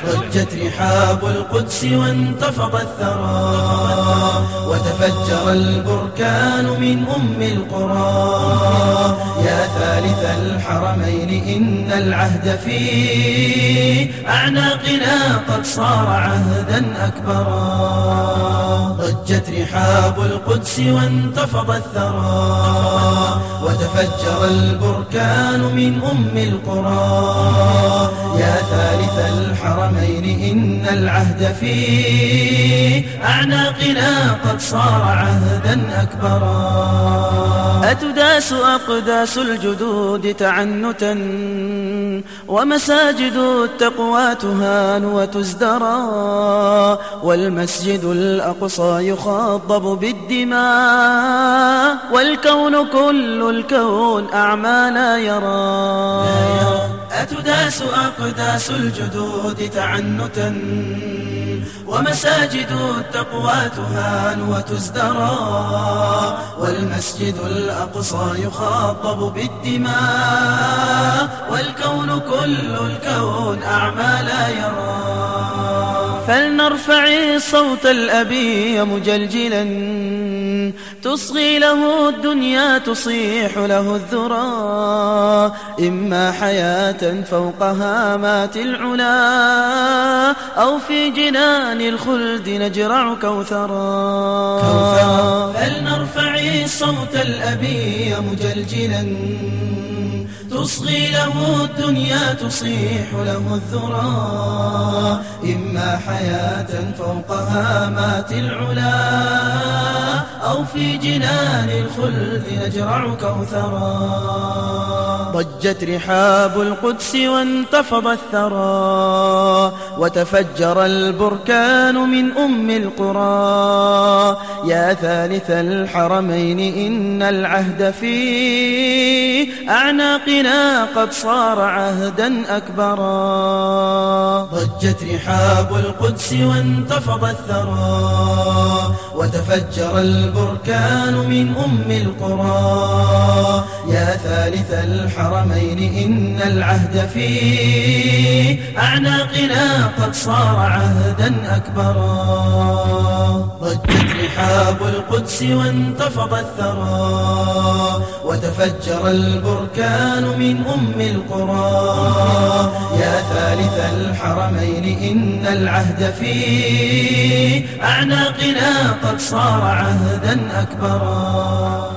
ضجت رحاب القدس وانتفض الثرى وتفجر البركان من أم القرى. يا ثالث الحرمين إن العهد في أعناقنا قد صار عهدا أكبرا. ضجت رحاب القدس وانتفض الثرى وتفجر البركان من أم القرى. يا ثالث الحرمين إن العهد في أعناقنا قد صار عهدا أكبرا. أتداس أقداس الجدود تعنتا ومساجد التقوى تهان وتزدرى والمسجد الأقصى يخضب بالدماء والكون كل الكون أعمى لا يرى. أتداس أقداس الجدود تعنتا ومساجد التقوى تهان وتزدرى والمسجد الأقصى يخاطب بالدماء والكون كل الكون أعمى لا يرى. فلنرفع الصوت الأبي مجلجلا تصغي له الدنيا تصيح له الذرى. إما حياة فوق هامات العلا أو في جنان الخلد نجرع كوثرا. فلنرفع الصوت الأبي مجلجلا تصغي له الدنيا تصيح له الذرى. إما حياة فوق هامات العلا أو في جنان الخلد نجرع كوثرا. ضجت رحاب القدس وانتفض الثرى وتفجر البركان من أم القرى. يا ثالث الحرمين إن العهد في أعناقنا قد صار عهدا أكبرا. ضجت رحاب القدس وانتفض الثرى وتفجر البركان من أم القرى. يا ثالث الحرمين إن العهد في أعناقنا قد صار عهدا أكبرا. ضجت رحاب القدس وانتفض الثرى وتفجر البركان من أم القرى. يا ثالث الحرمين إن العهد في أعناقنا قد صار عهدا أكبرا.